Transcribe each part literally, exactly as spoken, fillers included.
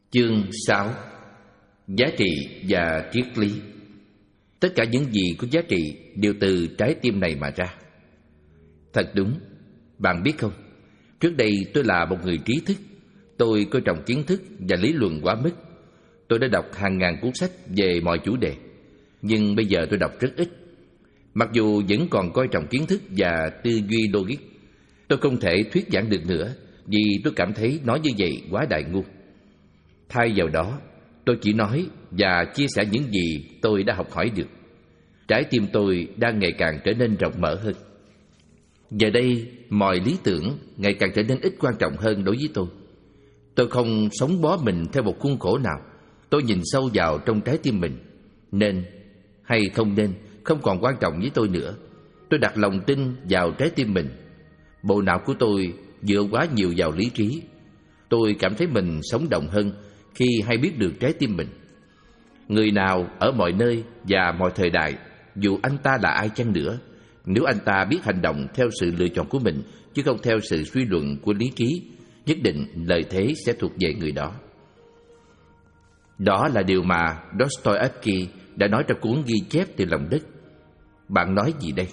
Chương sáu. Giá trị và triết lý. Tất cả những gì có giá trị đều từ trái tim này mà ra. Thật đúng. Bạn biết không, trước đây tôi là một người trí thức. Tôi coi trọng kiến thức và lý luận quá mức. Tôi đã đọc hàng ngàn cuốn sách về mọi chủ đề. Nhưng bây giờ tôi đọc rất ít. Mặc dù vẫn còn coi trọng kiến thức và tư duy logic, tôi không thể thuyết giảng được nữa, vì tôi cảm thấy nói như vậy quá đại ngu. Thay vào đó, tôi chỉ nói và chia sẻ những gì tôi đã học hỏi được. Trái tim tôi đang ngày càng trở nên rộng mở hơn. Giờ đây, mọi lý tưởng ngày càng trở nên ít quan trọng hơn đối với tôi. Tôi không sống bó mình theo một khuôn khổ nào. Tôi nhìn sâu vào trong trái tim mình. Nên hay không nên không còn quan trọng với tôi nữa. Tôi đặt lòng tin vào trái tim mình. Bộ não của tôi dựa quá nhiều vào lý trí. Tôi cảm thấy mình sống động hơn khi hay biết được trái tim mình. Người nào ở mọi nơi và mọi thời đại, dù anh ta là ai chăng nữa, nếu anh ta biết hành động theo sự lựa chọn của mình chứ không theo sự suy luận của lý trí, nhất định lợi thế sẽ thuộc về người đó. Đó là điều mà Dostoevsky đã nói trong cuốn ghi chép từ lòng đất. Bạn nói gì đây?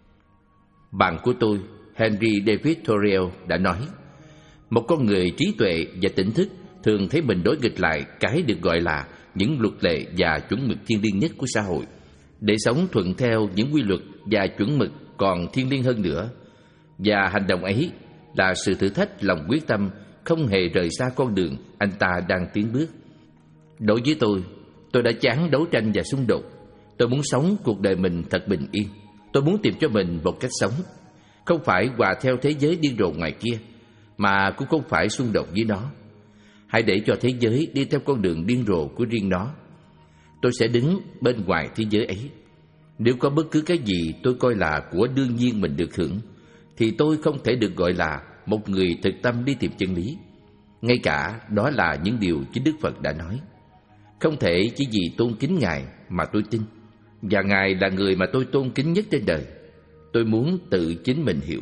Bạn của tôi, Henry David Thoreau, đã nói: một con người trí tuệ và tỉnh thức thường thấy mình đối nghịch lại cái được gọi là những luật lệ và chuẩn mực thiêng liêng nhất của xã hội. Để sống thuận theo những quy luật và chuẩn mực còn thiêng liêng hơn nữa. Và hành động ấy là sự thử thách lòng quyết tâm không hề rời xa con đường anh ta đang tiến bước. Đối với tôi, tôi đã chán đấu tranh và xung đột. Tôi muốn sống cuộc đời mình thật bình yên. Tôi muốn tìm cho mình một cách sống, không phải hòa theo thế giới điên rồ ngoài kia, mà cũng không phải xung đột với nó. Hãy để cho thế giới đi theo con đường điên rồ của riêng nó. Tôi sẽ đứng bên ngoài thế giới ấy. Nếu có bất cứ cái gì tôi coi là của đương nhiên mình được hưởng, thì tôi không thể được gọi là một người thực tâm đi tìm chân lý. Ngay cả đó là những điều chính Đức Phật đã nói. Không thể chỉ vì tôn kính Ngài mà tôi tin, và Ngài là người mà tôi tôn kính nhất trên đời. Tôi muốn tự chính mình hiểu.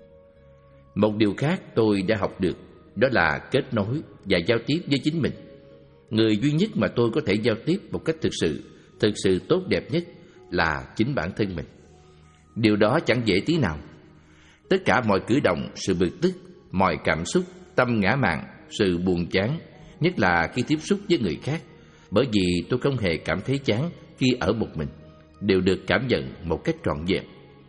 Một điều khác tôi đã học được, đó là kết nối và giao tiếp với chính mình. Người duy nhất mà tôi có thể giao tiếp một cách thực sự, thực sự tốt đẹp nhất là chính bản thân mình. Điều đó chẳng dễ tí nào. Tất cả mọi cử động, sự bực tức, mọi cảm xúc, tâm ngã mạn, sự buồn chán, nhất là khi tiếp xúc với người khác, bởi vì tôi không hề cảm thấy chán khi ở một mình, đều được cảm nhận một cách trọn vẹn.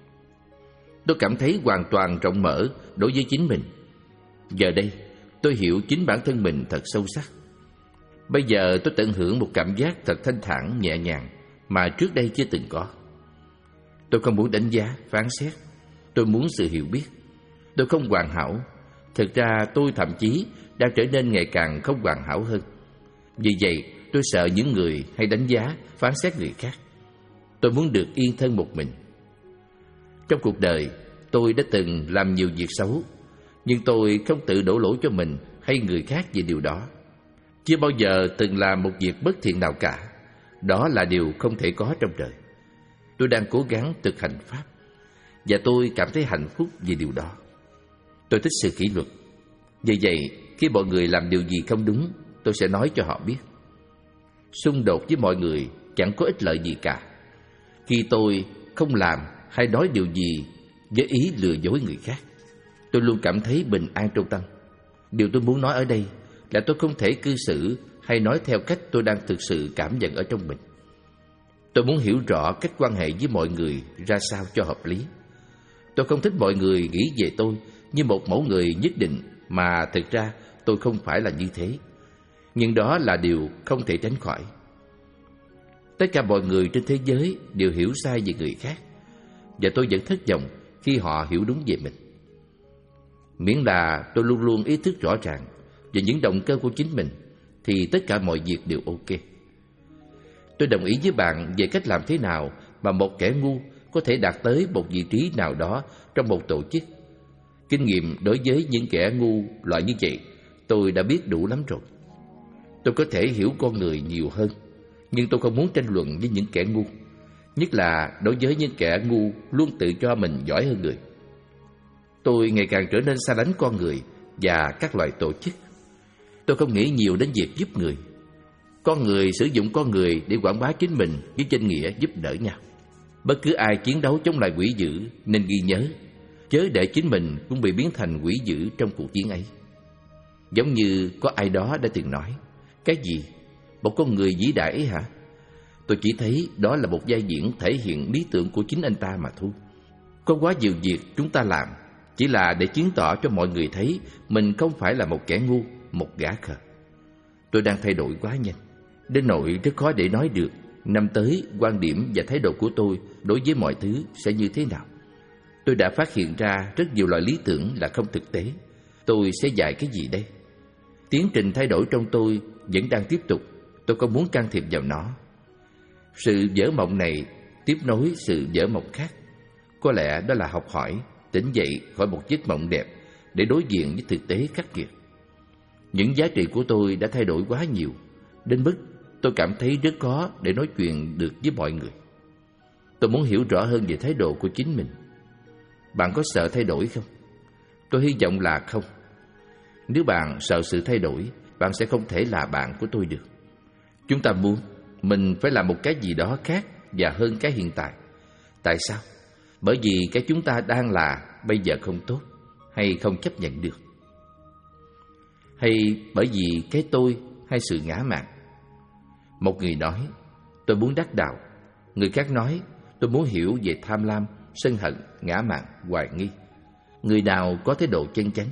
Tôi cảm thấy hoàn toàn rộng mở đối với chính mình. Giờ đây, tôi hiểu chính bản thân mình thật sâu sắc. Bây giờ tôi tận hưởng một cảm giác thật thanh thản, nhẹ nhàng mà trước đây chưa từng có. Tôi không muốn đánh giá, phán xét. Tôi muốn sự hiểu biết. Tôi không hoàn hảo. Thực ra tôi thậm chí đang trở nên ngày càng không hoàn hảo hơn. Vì vậy, tôi sợ những người hay đánh giá, phán xét người khác. Tôi muốn được yên thân một mình. Trong cuộc đời, tôi đã từng làm nhiều việc xấu, nhưng tôi không tự đổ lỗi cho mình hay người khác về điều đó. Chưa bao giờ từng làm một việc bất thiện nào cả. Đó là điều không thể có trong đời. Tôi đang cố gắng thực hành Pháp, và tôi cảm thấy hạnh phúc vì điều đó. Tôi thích sự kỷ luật. Vì vậy, khi mọi người làm điều gì không đúng, tôi sẽ nói cho họ biết. Xung đột với mọi người chẳng có ích lợi gì cả. Khi tôi không làm hay nói điều gì với ý lừa dối người khác, tôi luôn cảm thấy bình an trong tâm. Điều tôi muốn nói ở đây là tôi không thể cư xử hay nói theo cách tôi đang thực sự cảm nhận ở trong mình. Tôi muốn hiểu rõ cách quan hệ với mọi người ra sao cho hợp lý. Tôi không thích mọi người nghĩ về tôi như một mẫu người nhất định, mà thực ra tôi không phải là như thế. Nhưng đó là điều không thể tránh khỏi. Tất cả mọi người trên thế giới đều hiểu sai về người khác, và tôi vẫn thất vọng khi họ hiểu đúng về mình. Miễn là tôi luôn luôn ý thức rõ ràng về những động cơ của chính mình, thì tất cả mọi việc đều ok. Tôi đồng ý với bạn về cách làm thế nào mà một kẻ ngu có thể đạt tới một vị trí nào đó trong một tổ chức. Kinh nghiệm đối với những kẻ ngu loại như vậy tôi đã biết đủ lắm rồi. Tôi có thể hiểu con người nhiều hơn, nhưng tôi không muốn tranh luận với những kẻ ngu, nhất là đối với những kẻ ngu luôn tự cho mình giỏi hơn người. Tôi ngày càng trở nên xa lánh con người và các loại tổ chức. Tôi không nghĩ nhiều đến việc giúp người. Con người sử dụng con người để quảng bá chính mình với danh nghĩa giúp đỡ nhau. Bất cứ ai chiến đấu chống lại quỷ dữ nên ghi nhớ, chớ để chính mình cũng bị biến thành quỷ dữ trong cuộc chiến ấy. Giống như có ai đó đã từng nói, cái gì? Một con người vĩ đại ấy hả? Tôi chỉ thấy đó là một vai diễn thể hiện lý tưởng của chính anh ta mà thôi. Có quá nhiều việc chúng ta làm chỉ là để chứng tỏ cho mọi người thấy mình không phải là một kẻ ngu, một gã khờ. Tôi đang thay đổi quá nhanh, đến nỗi rất khó để nói được năm tới quan điểm và thái độ của tôi đối với mọi thứ sẽ như thế nào. Tôi đã phát hiện ra rất nhiều loại lý tưởng là không thực tế. Tôi sẽ dạy cái gì đây? Tiến trình thay đổi trong tôi vẫn đang tiếp tục. Tôi không muốn can thiệp vào nó. Sự vỡ mộng này tiếp nối sự vỡ mộng khác. Có lẽ đó là học hỏi, tỉnh dậy khỏi một giấc mộng đẹp để đối diện với thực tế khắc nghiệt. Những giá trị của tôi đã thay đổi quá nhiều, đến mức tôi cảm thấy rất khó để nói chuyện được với mọi người. Tôi muốn hiểu rõ hơn về thái độ của chính mình. Bạn có sợ thay đổi không? Tôi hy vọng là không. Nếu bạn sợ sự thay đổi, bạn sẽ không thể là bạn của tôi được. Chúng ta muốn mình phải làm một cái gì đó khác và hơn cái hiện tại. Tại sao? Bởi vì cái chúng ta đang là bây giờ không tốt hay không chấp nhận được? Hay bởi vì cái tôi hay sự ngã mạn? Một người nói, tôi muốn đắc đạo. Người khác nói, tôi muốn hiểu về tham lam, sân hận, ngã mạn, hoài nghi. Người nào có thái độ chân chánh?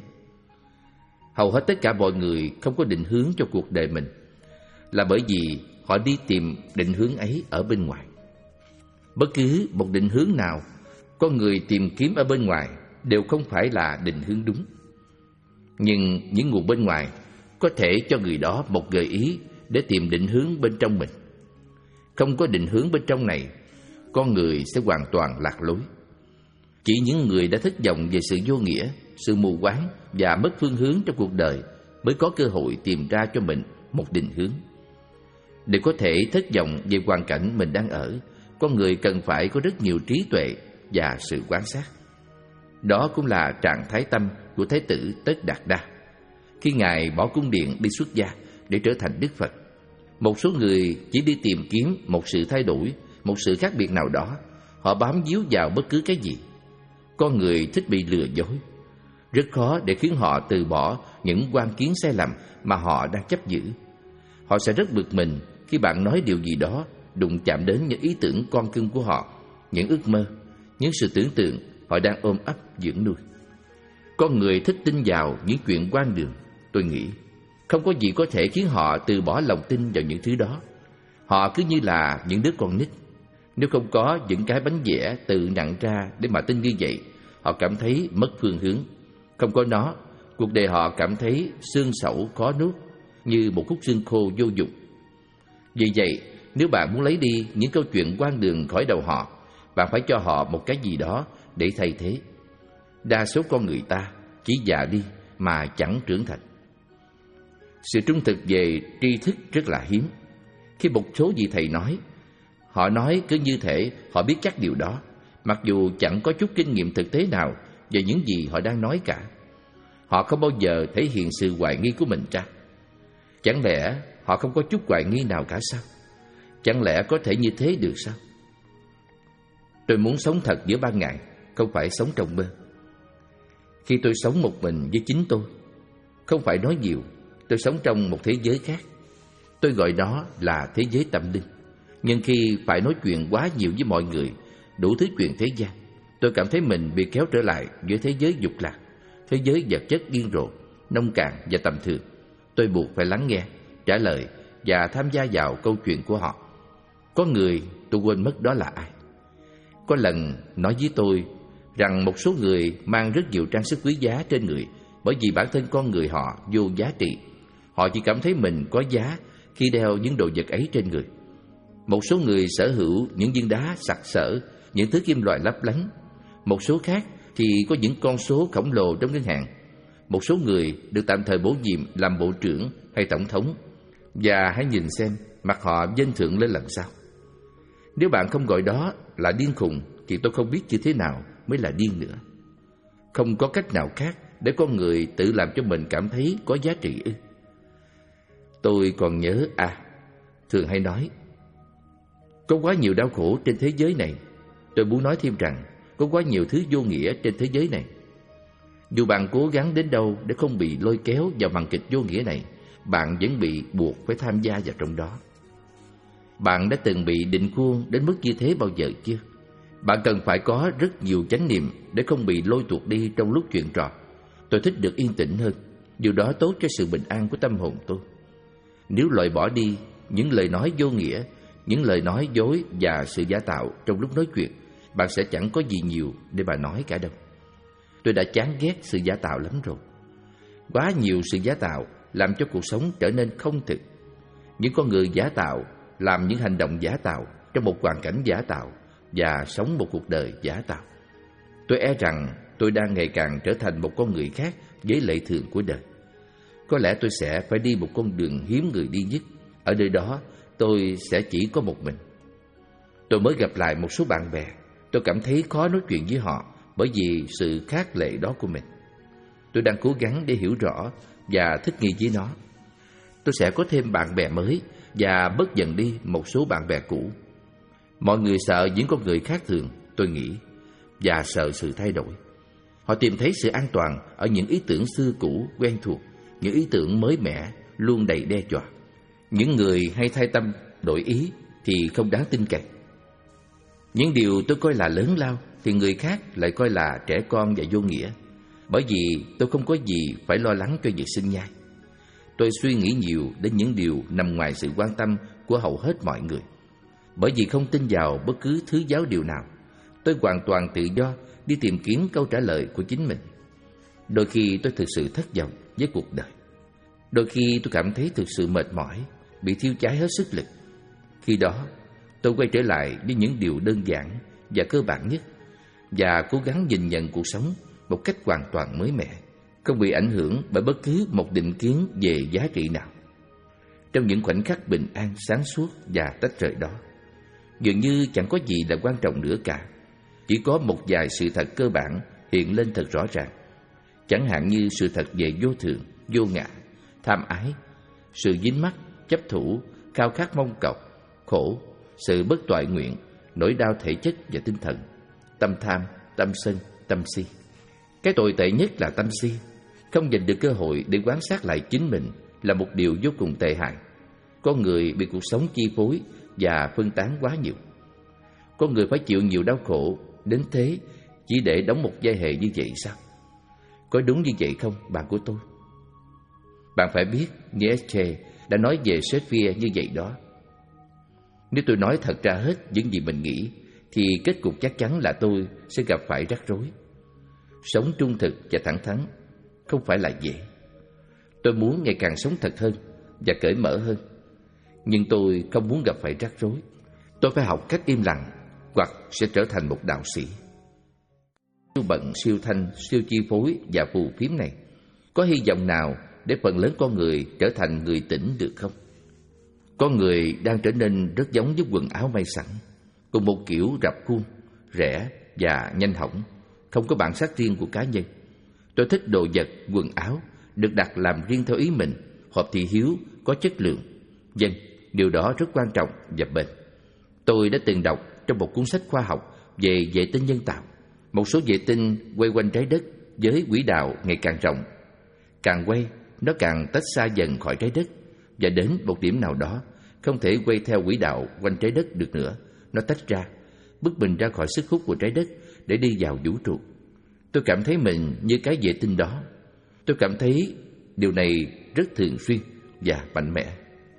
Hầu hết tất cả mọi người không có định hướng cho cuộc đời mình, là bởi vì họ đi tìm định hướng ấy ở bên ngoài. Bất cứ một định hướng nào con người tìm kiếm ở bên ngoài đều không phải là định hướng đúng. Nhưng những nguồn bên ngoài có thể cho người đó một gợi ý để tìm định hướng bên trong mình. Không có định hướng bên trong này, con người sẽ hoàn toàn lạc lối. Chỉ những người đã thất vọng về sự vô nghĩa, sự mù quáng và mất phương hướng trong cuộc đời mới có cơ hội tìm ra cho mình một định hướng. Để có thể thất vọng về hoàn cảnh mình đang ở, con người cần phải có rất nhiều trí tuệ và sự quan sát. Đó cũng là trạng thái tâm của Thái tử Tất Đạt Đa khi Ngài bỏ cung điện đi xuất gia để trở thành Đức Phật. Một số người chỉ đi tìm kiếm một sự thay đổi, một sự khác biệt nào đó. Họ bám víu vào bất cứ cái gì. Con người thích bị lừa dối. Rất khó để khiến họ từ bỏ những quan kiến sai lầm mà họ đang chấp giữ. Họ sẽ rất bực mình khi bạn nói điều gì đó đụng chạm đến những ý tưởng con cưng của họ, những ước mơ, những sự tưởng tượng họ đang ôm ấp dưỡng nuôi. Con người thích tin vào những chuyện hoang đường. Tôi nghĩ không có gì có thể khiến họ từ bỏ lòng tin vào những thứ đó. Họ cứ như là những đứa con nít. Nếu không có những cái bánh vẽ tự nặn ra để mà tin như vậy, họ cảm thấy mất phương hướng. Không có nó, cuộc đời họ cảm thấy xương sẩu khó nuốt, như một khúc xương khô vô dụng. Vì vậy, nếu bạn muốn lấy đi những câu chuyện hoang đường khỏi đầu họ, bạn phải cho họ một cái gì đó để thay thế. Đa số con người ta chỉ già đi mà chẳng trưởng thành. Sự trung thực về tri thức rất là hiếm. Khi một số vị thầy nói, họ nói cứ như thể họ biết chắc điều đó, mặc dù chẳng có chút kinh nghiệm thực tế nào về những gì họ đang nói cả. Họ không bao giờ thể hiện sự hoài nghi của mình ra. Chẳng lẽ họ không có chút hoài nghi nào cả sao? Chẳng lẽ có thể như thế được sao? Tôi muốn sống thật giữa ban ngày, không phải sống trong mơ. Khi tôi sống một mình với chính tôi, không phải nói nhiều, tôi sống trong một thế giới khác. Tôi gọi đó là thế giới tâm linh. Nhưng khi phải nói chuyện quá nhiều với mọi người, đủ thứ chuyện thế gian, tôi cảm thấy mình bị kéo trở lại giữa thế giới dục lạc, thế giới vật chất điên rồ, nông cạn và tầm thường. Tôi buộc phải lắng nghe, trả lời và tham gia vào câu chuyện của họ. Có người tôi quên mất đó là ai. Có lần nói với tôi rằng một số người mang rất nhiều trang sức quý giá trên người bởi vì bản thân con người họ vô giá trị. Họ chỉ cảm thấy mình có giá khi đeo những đồ vật ấy trên người. Một số người sở hữu những viên đá sặc sỡ, những thứ kim loại lấp lánh. Một số khác thì có những con số khổng lồ trong ngân hàng. Một số người được tạm thời bổ nhiệm làm bộ trưởng hay tổng thống. Và hãy nhìn xem mặt họ vênh thượng lên làm sao. Nếu bạn không gọi đó là điên khùng thì tôi không biết như thế nào mới là điên nữa. Không có cách nào khác để con người tự làm cho mình cảm thấy có giá trị ư? Tôi còn nhớ, à, thường hay nói, có quá nhiều đau khổ trên thế giới này. Tôi muốn nói thêm rằng, có quá nhiều thứ vô nghĩa trên thế giới này. Dù bạn cố gắng đến đâu để không bị lôi kéo vào màn kịch vô nghĩa này, bạn vẫn bị buộc phải tham gia vào trong đó. Bạn đã từng bị định khuôn đến mức như thế bao giờ chưa? Bạn cần phải có rất nhiều chánh niệm để không bị lôi tuột đi trong lúc chuyện trò. Tôi thích được yên tĩnh hơn, điều đó tốt cho sự bình an của tâm hồn tôi. Nếu loại bỏ đi những lời nói vô nghĩa, những lời nói dối và sự giả tạo trong lúc nói chuyện, bạn sẽ chẳng có gì nhiều để bà nói cả đâu. Tôi đã chán ghét sự giả tạo lắm rồi. Quá nhiều sự giả tạo làm cho cuộc sống trở nên không thực. Những con người giả tạo làm những hành động giả tạo trong một hoàn cảnh giả tạo và sống một cuộc đời giả tạo. Tôi e rằng tôi đang ngày càng trở thành một con người khác với lệ thường của đời. Có lẽ tôi sẽ phải đi một con đường hiếm người đi nhất. Ở nơi đó tôi sẽ chỉ có một mình. Tôi mới gặp lại một số bạn bè. Tôi cảm thấy khó nói chuyện với họ bởi vì sự khác lệ đó của mình. Tôi đang cố gắng để hiểu rõ và thích nghi với nó. Tôi sẽ có thêm bạn bè mới và bớt dần đi một số bạn bè cũ. Mọi người sợ những con người khác thường, tôi nghĩ, và sợ sự thay đổi. Họ tìm thấy sự an toàn ở những ý tưởng xưa cũ quen thuộc, những ý tưởng mới mẻ luôn đầy đe dọa. Những người hay thay tâm đổi ý thì không đáng tin cậy. Những điều tôi coi là lớn lao thì người khác lại coi là trẻ con và vô nghĩa. Bởi vì tôi không có gì phải lo lắng cho việc sinh nhai. Tôi suy nghĩ nhiều đến những điều nằm ngoài sự quan tâm của hầu hết mọi người. Bởi vì không tin vào bất cứ thứ giáo điều nào, tôi hoàn toàn tự do đi tìm kiếm câu trả lời của chính mình. Đôi khi tôi thực sự thất vọng với cuộc đời. Đôi khi tôi cảm thấy thực sự mệt mỏi, bị thiêu cháy hết sức lực. Khi đó, tôi quay trở lại với những điều đơn giản và cơ bản nhất và cố gắng nhìn nhận cuộc sống một cách hoàn toàn mới mẻ, không bị ảnh hưởng bởi bất cứ một định kiến về giá trị nào. Trong những khoảnh khắc bình an, sáng suốt và tách rời đó, dường như chẳng có gì là quan trọng nữa cả. Chỉ có một vài sự thật cơ bản hiện lên thật rõ ràng. Chẳng hạn như sự thật về vô thường, vô ngã, tham ái, sự dính mắc, chấp thủ, khao khát mong cầu, khổ, sự bất toại nguyện, nỗi đau thể chất và tinh thần, tâm tham, tâm sân, tâm si. Cái tồi tệ nhất là tâm si. Không dành được cơ hội để quan sát lại chính mình là một điều vô cùng tệ hại. Con người bị cuộc sống chi phối và phân tán quá nhiều. Con người phải chịu nhiều đau khổ đến thế chỉ để đóng một vai hề như vậy sao? Có đúng như vậy không, bạn của tôi? Bạn phải biết Nietzsche đã nói về Shakespeare như vậy đó. Nếu tôi nói thật ra hết những gì mình nghĩ thì kết cục chắc chắn là tôi sẽ gặp phải rắc rối. Sống trung thực và thẳng thắn không phải là dễ. Tôi muốn ngày càng sống thật hơn và cởi mở hơn. Nhưng tôi không muốn gặp phải rắc rối. Tôi phải học cách im lặng hoặc sẽ trở thành một đạo sĩ. Siêu bận, siêu thanh, siêu chi phối và phù phiếm này, có hy vọng nào để phần lớn con người trở thành người tỉnh được không? Con người đang trở nên rất giống với quần áo may sẵn, cùng một kiểu rập khuôn, rẻ và nhanh hỏng, không có bản sắc riêng của cá nhân. Tôi thích đồ vật, quần áo được đặt làm riêng theo ý mình, hợp thị hiếu, có chất lượng. Vâng, điều đó rất quan trọng và bền. Tôi đã từng đọc trong một cuốn sách khoa học về vệ tinh nhân tạo. Một số vệ tinh quay quanh trái đất với quỹ đạo ngày càng rộng. Càng quay, nó càng tách xa dần khỏi trái đất, và đến một điểm nào đó không thể quay theo quỹ đạo quanh trái đất được nữa. Nó tách ra, bứt mình ra khỏi sức hút của trái đất để đi vào vũ trụ. Tôi cảm thấy mình như cái vệ tinh đó. Tôi cảm thấy điều này rất thường xuyên và mạnh mẽ.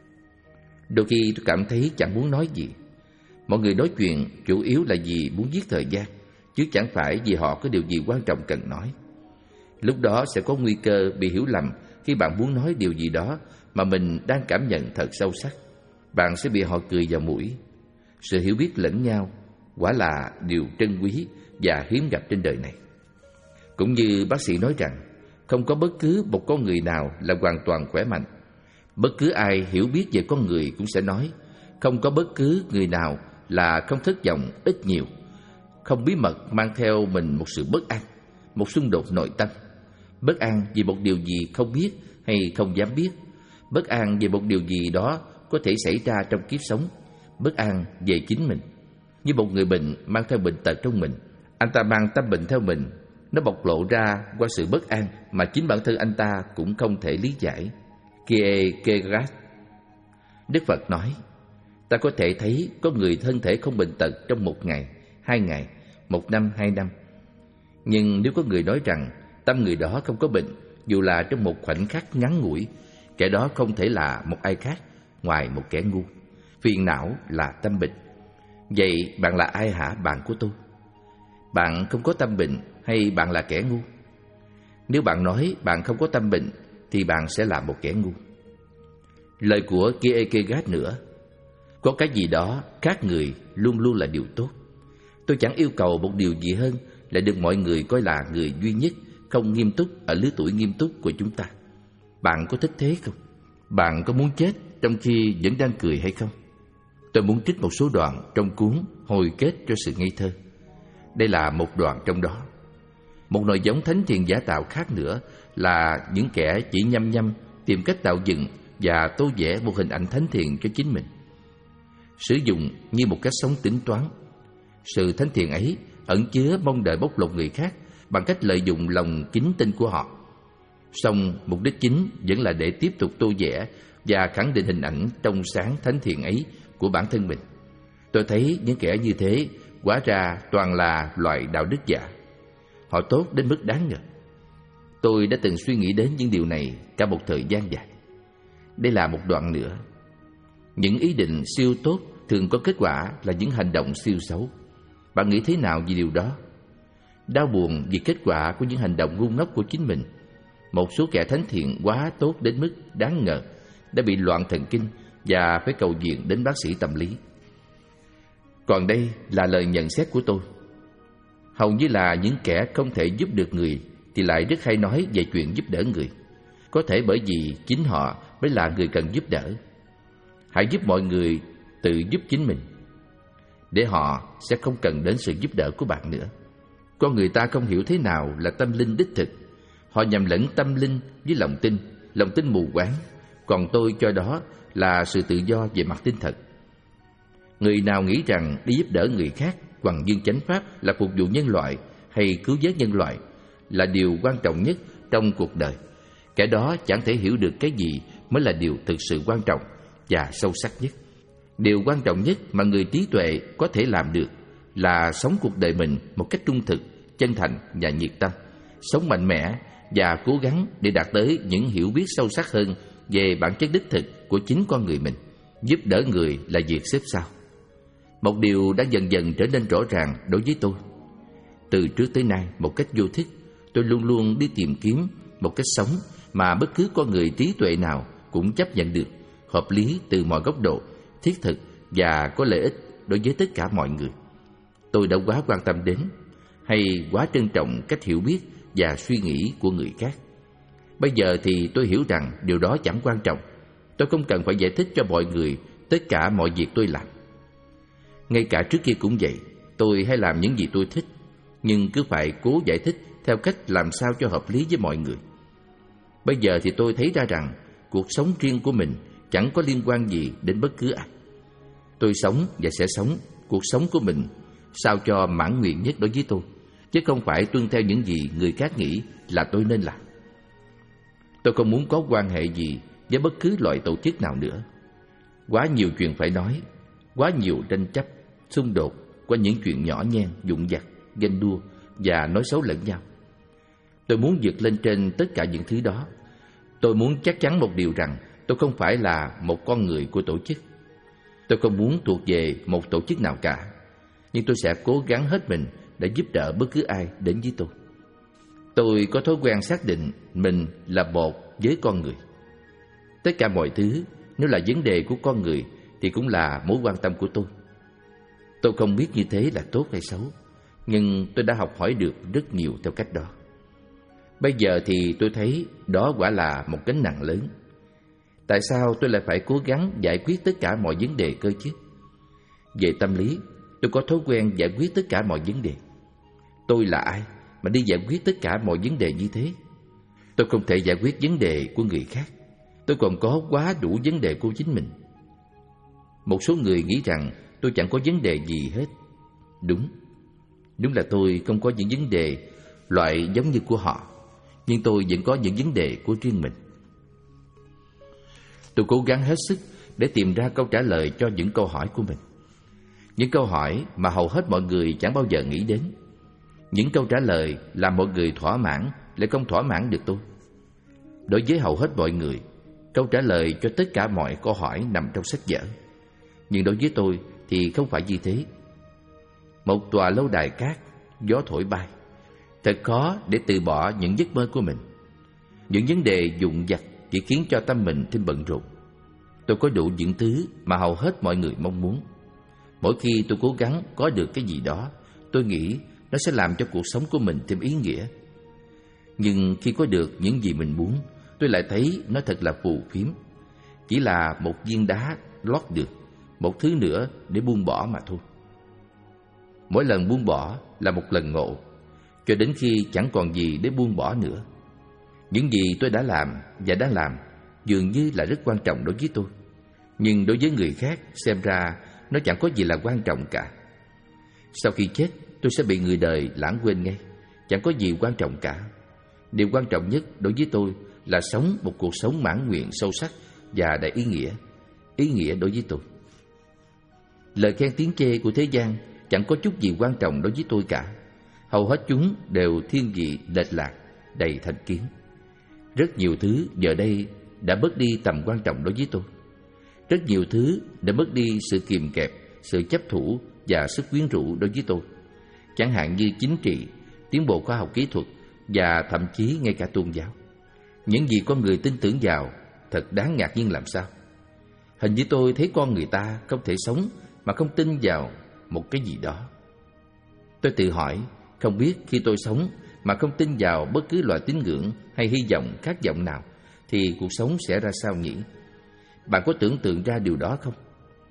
Đôi khi tôi cảm thấy chẳng muốn nói gì. Mọi người nói chuyện chủ yếu là vì muốn giết thời gian, chứ chẳng phải vì họ có điều gì quan trọng cần nói. Lúc đó sẽ có nguy cơ bị hiểu lầm khi bạn muốn nói điều gì đó mà mình đang cảm nhận thật sâu sắc. Bạn sẽ bị họ cười vào mũi. Sự hiểu biết lẫn nhau quả là điều trân quý và hiếm gặp trên đời này. Cũng như bác sĩ nói rằng, không có bất cứ một con người nào là hoàn toàn khỏe mạnh. Bất cứ ai hiểu biết về con người cũng sẽ nói, không có bất cứ người nào là không thất vọng ít nhiều, không bí mật mang theo mình một sự bất an, một xung đột nội tâm. Bất an vì một điều gì không biết hay không dám biết, Bất an về một điều gì đó có thể xảy ra trong kiếp sống, bất an về chính mình. Như một người bệnh mang theo bệnh tật trong mình, anh ta mang tâm bệnh theo mình. Nó bộc lộ ra qua sự bất an mà chính bản thân anh ta cũng không thể lý giải. Kierkegaard. Đức Phật nói, ta có thể thấy có người thân thể không bệnh tật trong một ngày, hai ngày, một năm, hai năm. Nhưng nếu có người nói rằng tâm người đó không có bệnh, dù là trong một khoảnh khắc ngắn ngủi, kẻ đó không thể là một ai khác ngoài một kẻ ngu. Phiền não là tâm bệnh. Vậy bạn là ai hả bạn của tôi? Bạn không có tâm bệnh hay bạn là kẻ ngu? Nếu bạn nói bạn không có tâm bệnh thì bạn sẽ là một kẻ ngu. Lời của Kierkegaard nữa, có cái gì đó khác người luôn luôn là điều tốt. Tôi chẳng yêu cầu một điều gì hơn là được mọi người coi là người duy nhất không nghiêm túc ở lứa tuổi nghiêm túc của chúng ta. Bạn có thích thế không? Bạn có muốn chết trong khi vẫn đang cười hay không? Tôi muốn trích một số đoạn trong cuốn Hồi kết cho sự ngây thơ. Đây là một đoạn trong đó. Một nòi giống thánh thiện giả tạo khác nữa là những kẻ chỉ nhăm nhăm tìm cách tạo dựng và tô vẽ một hình ảnh thánh thiện cho chính mình, sử dụng như một cách sống tính toán. Sự thánh thiện ấy ẩn chứa mong đợi bóc lột người khác bằng cách lợi dụng lòng kính tin của họ. Song mục đích chính vẫn là để tiếp tục tô vẽ và khẳng định hình ảnh trong sáng thánh thiện ấy của bản thân mình. Tôi thấy những kẻ như thế hóa ra toàn là loại đạo đức giả. Họ tốt đến mức đáng ngờ. Tôi đã từng suy nghĩ đến những điều này cả một thời gian dài. Đây là một đoạn nữa. Những ý định siêu tốt thường có kết quả là những hành động siêu xấu. Bạn nghĩ thế nào về điều đó? Đau buồn vì kết quả của những hành động ngu ngốc của chính mình. Một số kẻ thánh thiện quá tốt đến mức đáng ngờ đã bị loạn thần kinh và phải cầu viện đến bác sĩ tâm lý. Còn đây là lời nhận xét của tôi. Hầu như là những kẻ không thể giúp được người thì lại rất hay nói về chuyện giúp đỡ người. Có thể bởi vì chính họ mới là người cần giúp đỡ. Hãy giúp mọi người tự giúp chính mình, để họ sẽ không cần đến sự giúp đỡ của bạn nữa. Con người ta không hiểu thế nào là tâm linh đích thực. Họ nhầm lẫn tâm linh với lòng tin, lòng tin mù quáng. Còn tôi cho đó là sự tự do về mặt tinh thần. Người nào nghĩ rằng đi giúp đỡ người khác bằng dương chánh pháp là phục vụ nhân loại hay cứu vớt nhân loại là điều quan trọng nhất trong cuộc đời, kẻ đó chẳng thể hiểu được cái gì mới là điều thực sự quan trọng và sâu sắc nhất. Điều quan trọng nhất mà người trí tuệ có thể làm được là sống cuộc đời mình một cách trung thực, chân thành và nhiệt tâm, sống mạnh mẽ và cố gắng để đạt tới những hiểu biết sâu sắc hơn về bản chất đích thực của chính con người mình. Giúp đỡ người là việc xếp sau. Một điều đã dần dần trở nên rõ ràng đối với tôi. Từ trước tới nay, một cách vô thức, tôi luôn luôn đi tìm kiếm một cách sống mà bất cứ con người trí tuệ nào cũng chấp nhận được, hợp lý từ mọi góc độ, thiết thực và có lợi ích đối với tất cả mọi người. Tôi đã quá quan tâm đến hay quá trân trọng cách hiểu biết và suy nghĩ của người khác. Bây giờ thì tôi hiểu rằng điều đó chẳng quan trọng. Tôi không cần phải giải thích cho mọi người tất cả mọi việc tôi làm. Ngay cả trước kia cũng vậy, tôi hay làm những gì tôi thích, nhưng cứ phải cố giải thích theo cách làm sao cho hợp lý với mọi người. Bây giờ thì tôi thấy ra rằng cuộc sống riêng của mình chẳng có liên quan gì đến bất cứ ai. Tôi sống và sẽ sống cuộc sống của mình sao cho mãn nguyện nhất đối với tôi, chứ không phải tuân theo những gì người khác nghĩ là tôi nên làm. Tôi không muốn có quan hệ gì với bất cứ loại tổ chức nào nữa. Quá nhiều chuyện phải nói, quá nhiều tranh chấp, xung đột qua những chuyện nhỏ nhen, vụn vặt, ganh đua và nói xấu lẫn nhau. Tôi muốn vượt lên trên tất cả những thứ đó. Tôi muốn chắc chắn một điều rằng tôi không phải là một con người của tổ chức. Tôi không muốn thuộc về một tổ chức nào cả, nhưng tôi sẽ cố gắng hết mình để giúp đỡ bất cứ ai đến với tôi. Tôi có thói quen xác định mình là một với con người. Tất cả mọi thứ, nếu là vấn đề của con người thì cũng là mối quan tâm của tôi. Tôi không biết như thế là tốt hay xấu, nhưng tôi đã học hỏi được rất nhiều theo cách đó. Bây giờ thì tôi thấy đó quả là một gánh nặng lớn. Tại sao tôi lại phải cố gắng giải quyết tất cả mọi vấn đề cơ chứ? Về tâm lý, tôi có thói quen giải quyết tất cả mọi vấn đề. Tôi là ai mà đi giải quyết tất cả mọi vấn đề như thế? Tôi không thể giải quyết vấn đề của người khác. tôi còn có quá đủ vấn đề của chính mình. Một số người nghĩ rằng tôi chẳng có vấn đề gì hết. Đúng, đúng là tôi không có những vấn đề loại giống như của họ, nhưng tôi vẫn có những vấn đề của riêng mình. Tôi cố gắng hết sức để tìm ra câu trả lời cho những câu hỏi của mình. Những câu hỏi mà hầu hết mọi người chẳng bao giờ nghĩ đến. Những câu trả lời làm mọi người thỏa mãn lại không thỏa mãn được tôi. Đối với hầu hết mọi người, câu trả lời cho tất cả mọi câu hỏi nằm trong sách vở. Nhưng đối với tôi thì không phải như thế. Một tòa lâu đài cát, gió thổi bay. Thật khó để từ bỏ những giấc mơ của mình. Những vấn đề vụn vặt chỉ khiến cho tâm mình thêm bận rộn. Tôi có đủ những thứ mà hầu hết mọi người mong muốn. Mỗi khi tôi cố gắng có được cái gì đó, tôi nghĩ nó sẽ làm cho cuộc sống của mình thêm ý nghĩa. Nhưng khi có được những gì mình muốn, tôi lại thấy nó thật là phù phiếm. Chỉ là một viên đá lót được, một thứ nữa để buông bỏ mà thôi. Mỗi lần buông bỏ là một lần ngộ, cho đến khi chẳng còn gì để buông bỏ nữa. Những gì tôi đã làm và đang làm dường như là rất quan trọng đối với tôi, nhưng đối với người khác xem ra nó chẳng có gì là quan trọng cả. Sau khi chết, tôi sẽ bị người đời lãng quên ngay. Chẳng có gì quan trọng cả. Điều quan trọng nhất đối với tôi là sống một cuộc sống mãn nguyện sâu sắc và đầy ý nghĩa. Ý nghĩa đối với tôi. Lời khen tiếng chê của thế gian chẳng có chút gì quan trọng đối với tôi cả. Hầu hết chúng đều thiên vị lệch lạc, đầy thành kiến. Rất nhiều thứ giờ đây đã mất đi tầm quan trọng đối với tôi. Rất nhiều thứ đã mất đi sự kìm kẹp, sự chấp thủ và sức quyến rũ đối với tôi. Chẳng hạn như chính trị, tiến bộ khoa học kỹ thuật và thậm chí ngay cả tôn giáo. Những gì con người tin tưởng vào thật đáng ngạc nhiên làm sao. Hình như tôi thấy con người ta không thể sống mà không tin vào một cái gì đó. Tôi tự hỏi, không biết khi tôi sống mà không tin vào bất cứ loại tín ngưỡng hay hy vọng khát vọng nào thì cuộc sống sẽ ra sao nhỉ? Bạn có tưởng tượng ra điều đó không?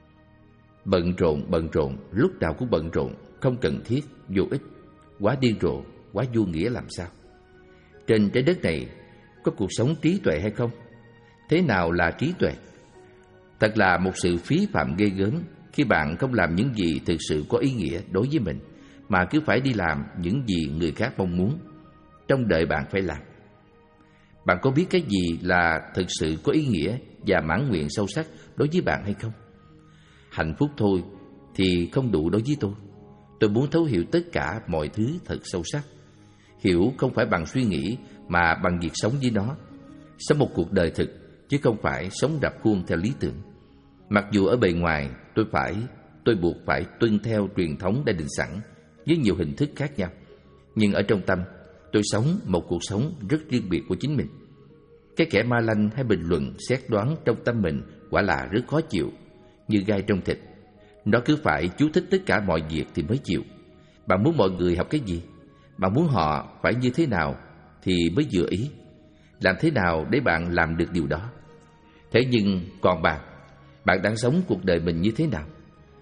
Bận rộn, bận rộn, lúc nào cũng bận rộn, không cần thiết, vô ích, quá điên rồ, quá vô nghĩa làm sao? Trên trái đất này có cuộc sống trí tuệ hay không? Thế nào là trí tuệ? Thật là một sự phí phạm ghê gớm khi bạn không làm những gì thực sự có ý nghĩa đối với mình, mà cứ phải đi làm những gì người khác mong muốn, trông đợi bạn phải làm. Bạn có biết cái gì là thực sự có ý nghĩa và mãn nguyện sâu sắc đối với bạn hay không? Hạnh phúc thôi thì không đủ đối với tôi. Tôi muốn thấu hiểu tất cả mọi thứ thật sâu sắc. Hiểu không phải bằng suy nghĩ mà bằng việc sống với nó. Sống một cuộc đời thực chứ không phải sống rập khuôn theo lý tưởng. Mặc dù ở bề ngoài tôi phải, tôi buộc phải tuân theo truyền thống đã định sẵn với nhiều hình thức khác nhau, nhưng ở trong tâm tôi sống một cuộc sống rất riêng biệt của chính mình. Cái kẻ ma lanh hay bình luận xét đoán trong tâm mình quả là rất khó chịu, như gai trong thịt. Nó cứ phải chú thích tất cả mọi việc thì mới chịu. Bạn muốn mọi người học cái gì? Bạn muốn họ phải như thế nào thì mới vừa ý. Làm thế nào để bạn làm được điều đó? Thế nhưng còn bạn, bạn đang sống cuộc đời mình như thế nào?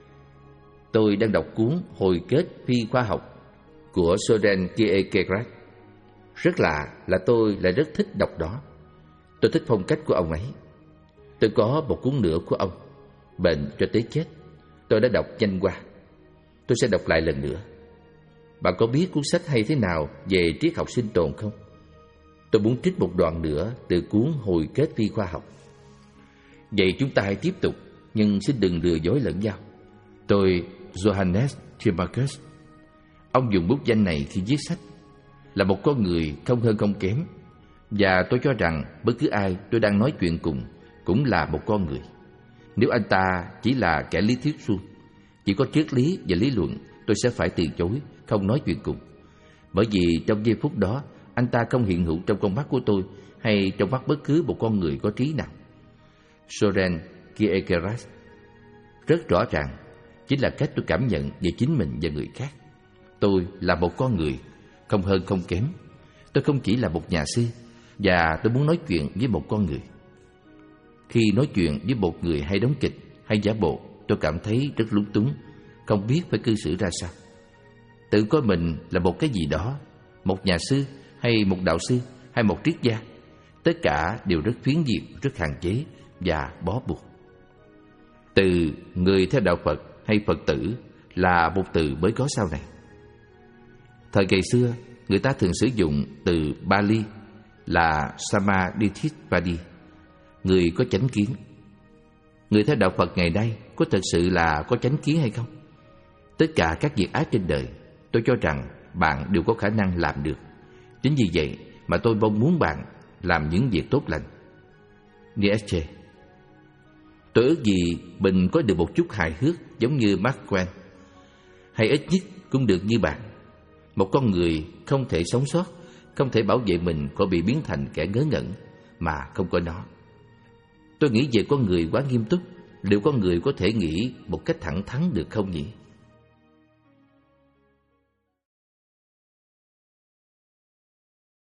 Tôi đang đọc cuốn Hồi kết phi khoa học của Soren Kierkegaard. Rất lạ là tôi lại rất thích đọc đó. Tôi thích phong cách của ông ấy. Tôi có một cuốn nữa của ông, Bệnh cho tới chết. Tôi đã đọc nhanh qua. Tôi sẽ đọc lại lần nữa. Bạn có biết cuốn sách hay thế nào về triết học sinh tồn không? Tôi muốn trích một đoạn nữa từ cuốn Hồi kết phi khoa học. Vậy chúng ta hãy tiếp tục, nhưng xin đừng lừa dối lẫn nhau. Tôi Johannes Timmerkes. Ông dùng bút danh này khi viết sách. Là một con người không hơn không kém. Và tôi cho rằng bất cứ ai tôi đang nói chuyện cùng cũng là một con người. Nếu anh ta chỉ là kẻ lý thuyết suông, chỉ có triết lý và lý luận, tôi sẽ phải từ chối, không nói chuyện cùng. Bởi vì trong giây phút đó, anh ta không hiện hữu trong con mắt của tôi hay trong mắt bất cứ một con người có trí nào. Soren Kierkegaard rất rõ ràng chính là cách tôi cảm nhận về chính mình và người khác. Tôi là một con người, không hơn không kém. Tôi không chỉ là một nhà sư, và tôi muốn nói chuyện với một con người. Khi nói chuyện với một người hay đóng kịch hay giả bộ, tôi cảm thấy rất lúng túng, không biết phải cư xử ra sao. Tự coi mình là một cái gì đó, một nhà sư hay một đạo sư hay một triết gia. tất cả đều rất phiến diện, rất hạn chế và bó buộc. Từ người theo đạo Phật hay Phật tử là một từ mới có sau này. Thời ngày xưa, người ta thường sử dụng từ Bali là Samaditthivadi, người có chánh kiến. Người theo đạo Phật ngày nay có thật sự là có chánh kiến hay không? Tất cả các việc ác trên đời, tôi cho rằng bạn đều có khả năng làm được. Chính vì vậy mà tôi mong muốn bạn làm những việc tốt lành. Nietzsche. Tôi ước gì mình có được một chút hài hước giống như Mark Twain, hay ít nhất cũng được như bạn. Một con người không thể sống sót, không thể bảo vệ mình khỏi bị biến thành kẻ ngớ ngẩn mà không có nó. Tôi nghĩ về con người quá nghiêm túc, liệu con người có thể nghĩ một cách thẳng thắn được không nhỉ?